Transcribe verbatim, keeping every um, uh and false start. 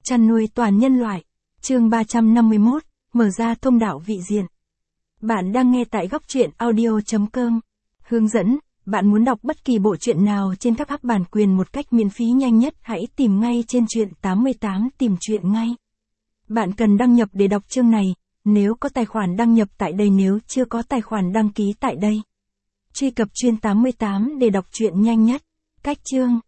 chăn nuôi toàn nhân loại. Chương ba trăm năm mươi mốt, mở ra thông đạo vị diện. Bạn đang nghe tại góc truyện audio chấm com. Hướng dẫn, bạn muốn đọc bất kỳ bộ truyện nào trên các app bản quyền một cách miễn phí nhanh nhất, hãy tìm ngay trên truyện tám mươi tám tìm truyện ngay. Bạn cần đăng nhập để đọc chương này, nếu có tài khoản đăng nhập tại đây, nếu chưa có tài khoản đăng ký tại đây. Truy cập truyện tám mươi tám để đọc truyện nhanh nhất. Cách chương.